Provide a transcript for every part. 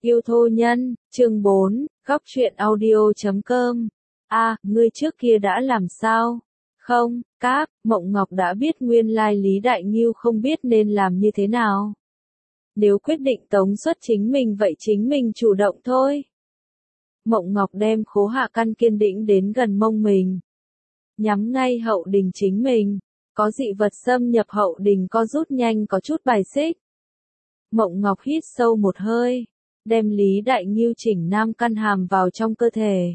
Yêu thô nhân, chương 4, góc truyện audio.com. Ngươi trước kia đã làm sao? Không, Mộng Ngọc đã biết nguyên lai Lý Đại Ngưu không biết nên làm như thế nào. Nếu quyết định tống xuất chính mình vậy chính mình chủ động thôi. Mộng Ngọc đem khố hạ căn kiên định đến gần mông mình. Nhắm ngay hậu đình chính mình. Có dị vật xâm nhập hậu đình co rút nhanh có chút bài xích. Mộng Ngọc hít sâu một hơi. Đem Lý Đại Ngưu chỉnh nam căn hàm vào trong cơ thể.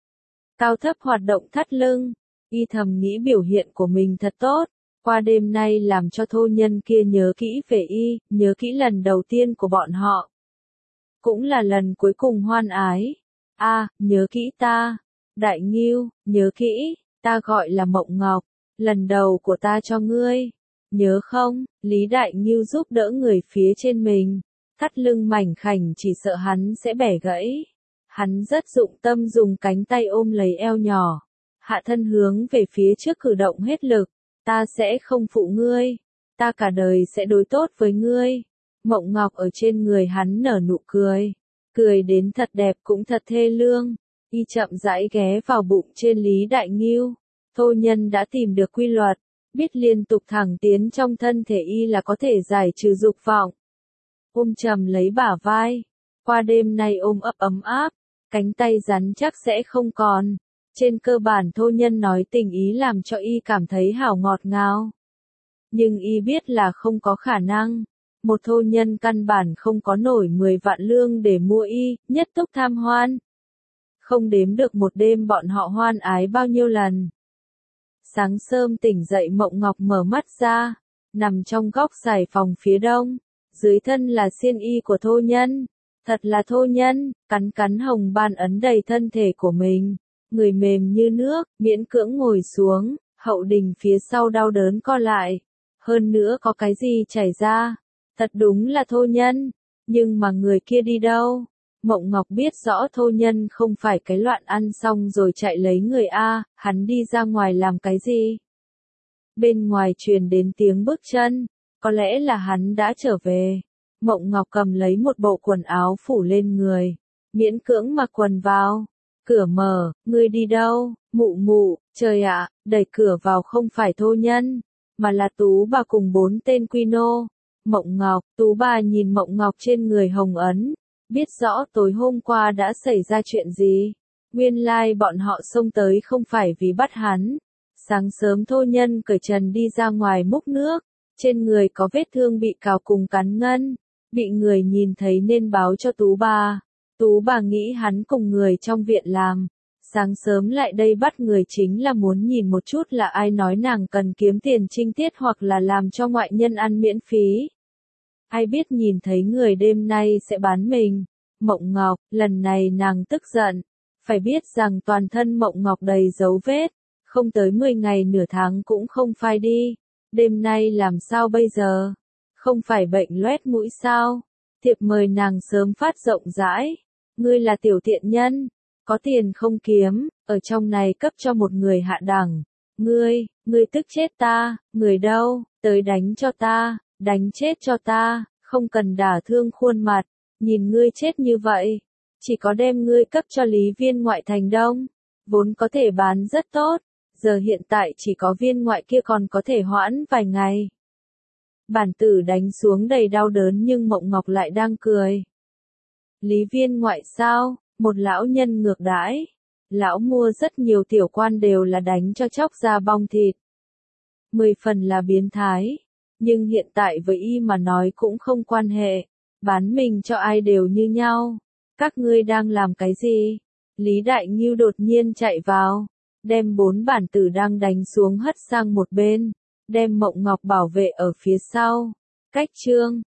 Cao thấp hoạt động thắt lưng. Y thầm nghĩ biểu hiện của mình thật tốt. Qua đêm nay làm cho thô nhân kia nhớ kỹ về y, nhớ kỹ lần đầu tiên của bọn họ. Cũng là lần cuối cùng hoan ái. Nhớ kỹ ta. Đại Ngưu, nhớ kỹ, ta gọi là Mộng Ngọc. Lần đầu của ta cho ngươi. Nhớ không, Lý Đại Ngưu giúp đỡ người phía trên mình. Thắt lưng mảnh khảnh chỉ sợ hắn sẽ bẻ gãy. Hắn rất dụng tâm dùng cánh tay ôm lấy eo nhỏ. Hạ thân hướng về phía trước cử động hết lực. Ta sẽ không phụ ngươi. Ta cả đời sẽ đối tốt với ngươi. Mộng Ngọc ở trên người hắn nở nụ cười. Cười đến thật đẹp cũng thật thê lương. Y chậm rãi ghé vào bụng trên Lý Đại Ngưu. Thô nhân đã tìm được quy luật. Biết liên tục thẳng tiến trong thân thể y là có thể giải trừ dục vọng. Ôm chầm lấy bả vai. Qua đêm nay ôm ấp ấm áp. Cánh tay rắn chắc sẽ không còn. Trên cơ bản thô nhân nói tình ý làm cho y cảm thấy hảo ngọt ngào. Nhưng y biết là không có khả năng. Một thô nhân căn bản không có nổi 10 vạn lương để mua y, nhất túc tham hoan. Không đếm được một đêm bọn họ hoan ái bao nhiêu lần. Sáng sớm tỉnh dậy Mộng Ngọc mở mắt ra. Nằm trong góc xài phòng phía đông. Dưới thân là xiên y của thô nhân. Thật là thô nhân, cắn cắn hồng ban ấn đầy thân thể của mình. Người mềm như nước, miễn cưỡng ngồi xuống, hậu đình phía sau đau đớn co lại. Hơn nữa có cái gì chảy ra. Thật đúng là thô nhân. Nhưng mà người kia đi đâu? Mộng Ngọc biết rõ thô nhân không phải cái loạn ăn xong rồi chạy lấy người hắn đi ra ngoài làm cái gì? Bên ngoài truyền đến tiếng bước chân. Có lẽ là hắn đã trở về. Mộng Ngọc cầm lấy một bộ quần áo phủ lên người. Miễn cưỡng mặc quần vào. Cửa mở, ngươi đi đâu? Mụ, trời ạ, đẩy cửa vào không phải thô nhân. Mà là Tú bà cùng 4 tên quy nô. Mộng Ngọc, Tú bà nhìn Mộng Ngọc trên người hồng ấn. Biết rõ tối hôm qua đã xảy ra chuyện gì. Nguyên lai bọn họ xông tới không phải vì bắt hắn. Sáng sớm thô nhân cởi trần đi ra ngoài múc nước. Trên người có vết thương bị cào cùng cắn ngân. Bị người nhìn thấy nên báo cho Tú bà. Tú bà nghĩ hắn cùng người trong viện làm. Sáng sớm lại đây bắt người chính là muốn nhìn một chút là ai nói nàng cần kiếm tiền trinh tiết hoặc là làm cho ngoại nhân ăn miễn phí. Ai biết nhìn thấy người đêm nay sẽ bán mình. Mộng Ngọc, lần này nàng tức giận. Phải biết rằng toàn thân Mộng Ngọc đầy dấu vết. Không tới 10 ngày nửa tháng cũng không phai đi. Đêm nay làm sao bây giờ? Không phải bệnh loét mũi sao? Thiệp mời nàng sớm phát rộng rãi. Ngươi là tiểu tiện nhân. Có tiền không kiếm, ở trong này cấp cho một người hạ đẳng. Ngươi tức chết ta, người đâu, tới đánh cho ta, đánh chết cho ta, không cần đả thương khuôn mặt. Nhìn ngươi chết như vậy, chỉ có đem ngươi cấp cho Lý Viên ngoại thành Đông. Vốn có thể bán rất tốt, giờ hiện tại chỉ có viên ngoại kia còn có thể hoãn vài ngày. Bản tử đánh xuống đầy đau đớn nhưng Mộng Ngọc lại đang cười. Lý Viên ngoại sao? Một lão nhân ngược đãi. Lão mua rất nhiều tiểu quan đều là đánh cho chóc ra bong thịt. 10 phần là biến thái. Nhưng hiện tại với y mà nói cũng không quan hệ. Bán mình cho ai đều như nhau. Các ngươi đang làm cái gì? Lý Đại Ngưu đột nhiên chạy vào. Đem 4 bản tử đang đánh xuống hất sang một bên. Đem Mộng Ngọc bảo vệ ở phía sau. Cách chương.